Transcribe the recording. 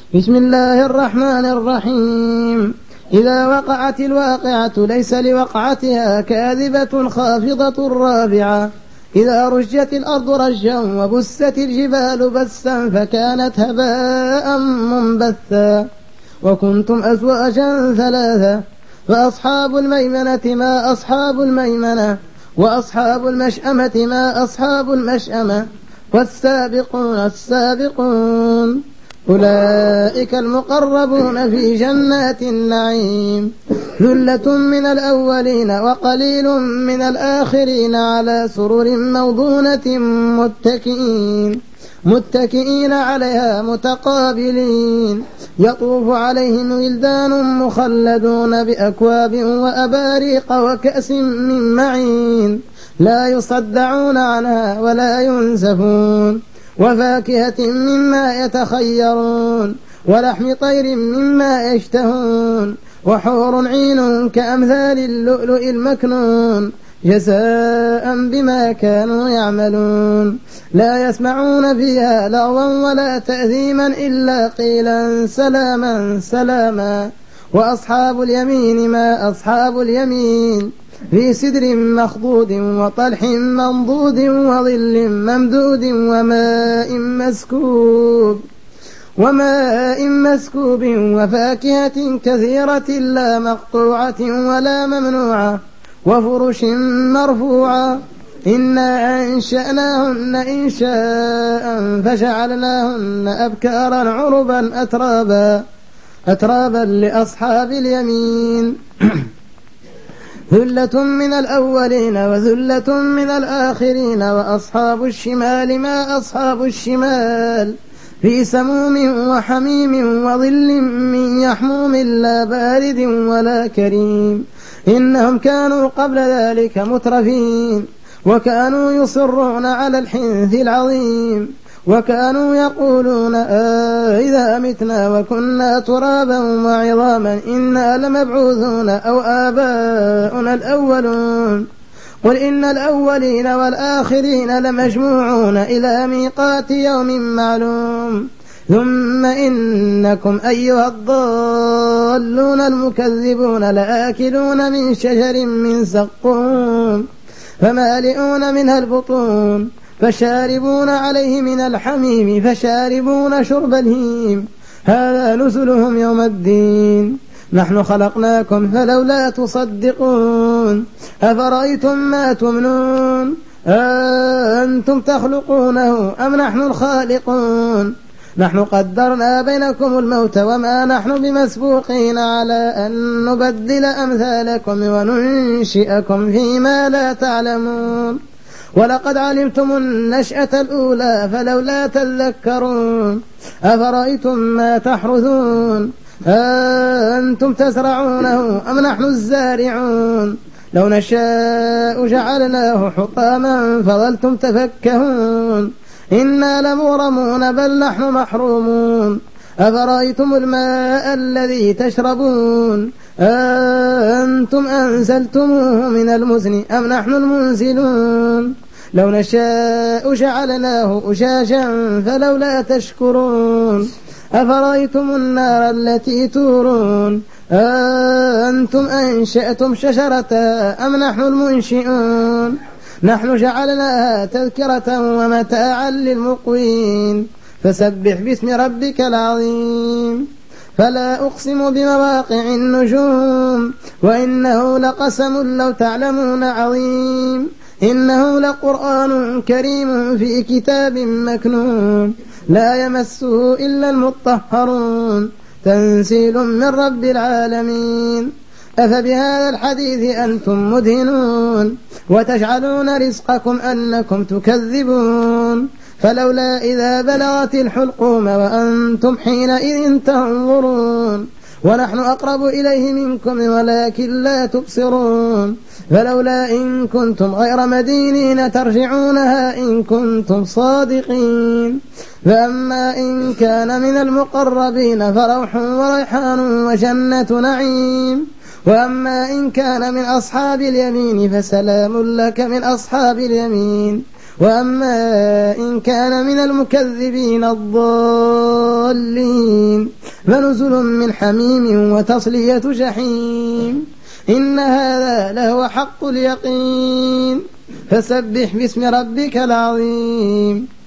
بسم الله الرحمن الرحيم. إذا وقعت الواقعة ليس لوقعتها كاذبة خافضة رافعة. إذا رجت الأرض رجا وبست الجبال بسا فكانت هباء منبثا. وكنتم أزواجا ثلاثة فأصحاب الميمنة ما أصحاب الميمنة وأصحاب المشأمة ما أصحاب المشأمة والسابقون السابقون أولئك المقربون في جنات النعيم. ثلة من الأولين وقليل من الآخرين على سرر موضونة متكئين عليها متقابلين. يطوف عليهم ولدان مخلدون بأكواب وأباريق وكأس من معين لا يصدعون عنها ولا ينزفون. وفاكهة مما يتخيرون ولحم طير مما يشتهون. وحور عين كأمثال اللؤلؤ المكنون جزاء بما كانوا يعملون. لا يسمعون فيها لغوا ولا تأثيما إلا قيلا سلاما سلاما. وأصحاب اليمين ما أصحاب اليمين في سدر مخضود وطلح منضود وظل ممدود وماء مسكوب وفاكهة كثيرة لا مقطوعة ولا ممنوعة وفرش مرفوعة. إنا أنشأناهن إنشاء فجعلناهن أبكارا عربا أترابا لأصحاب اليمين. ثلة من الأولين وثلة من الآخرين وأصحاب الشمال ما أصحاب الشمال في سموم وحميم وظل من يحموم لا بارد ولا كريم. إنهم كانوا قبل ذلك مترفين وكانوا يصرون على الحنث العظيم وكانوا يقولون إذا متنا وكنا ترابا وعظاما إنا لمبعوثون أو آباؤنا الأولون. قل إن الأولين والآخرين لمجموعون إلى ميقات يوم معلوم. ثم إنكم أيها الضالون المكذبون لآكلون من شجر من زقوم فمالئون منها البطون فشاربون عليه من الحميم فشاربون شرب الهيم. هذا نزلهم يوم الدين. نحن خلقناكم فلولا تصدقون. أفرأيتم ما تمنون أنتم تخلقونه أم نحن الخالقون. نحن قدرنا بينكم الموت وما نحن بمسبوقين على أن نبدل أمثالكم وننشئكم فيما لا تعلمون. ولقد علمتم النشأة الأولى فلولا تذكرون. أفرأيتم ما تحرثون أنتم تزرعونه أم نحن الزارعون. لو نشاء جعلناه حطاما فظلتم تفكهون. إنا لمغرمون بل نحن محرومون. أفرأيتم الماء الذي تشربون أنتم أنزلتموه من المزن أم نحن المنزلون. لو نشاء جعلناه أجاجا فلولا تشكرون. أفرأيتم النار التي تورون أنتم أنشأتم شجرتها أم نحن المنشئون. نحن جعلناها تذكرة ومتاعا للمقوين. فسبح باسم ربك العظيم. فلا أقسم بمواقع النجوم وإنه لقسم لو تعلمون عظيم. إنه لقرآن كريم في كتاب مكنون لا يمسه إلا المطهرون تنزيل من رب العالمين. أفبهذا الحديث أنتم مدهنون وتجعلون رزقكم أنكم تكذبون. فلولا إذا بلغت الحلقوم وأنتم حينئذ تنظرون. ونحن أقرب إليه منكم ولكن لا تبصرون. فلولا إن كنتم غير مدينين ترجعونها إن كنتم صادقين. فأما إن كان من المقربين فروح وريحان وجنة نعيم. وأما إن كان من أصحاب اليمين فسلام لك من أصحاب اليمين. وأما إن كان من المكذبين الضالين الضالين فنزل من حميم وتصلية جحيم إن هذا لهو حق اليقين فسبح باسم ربك العظيم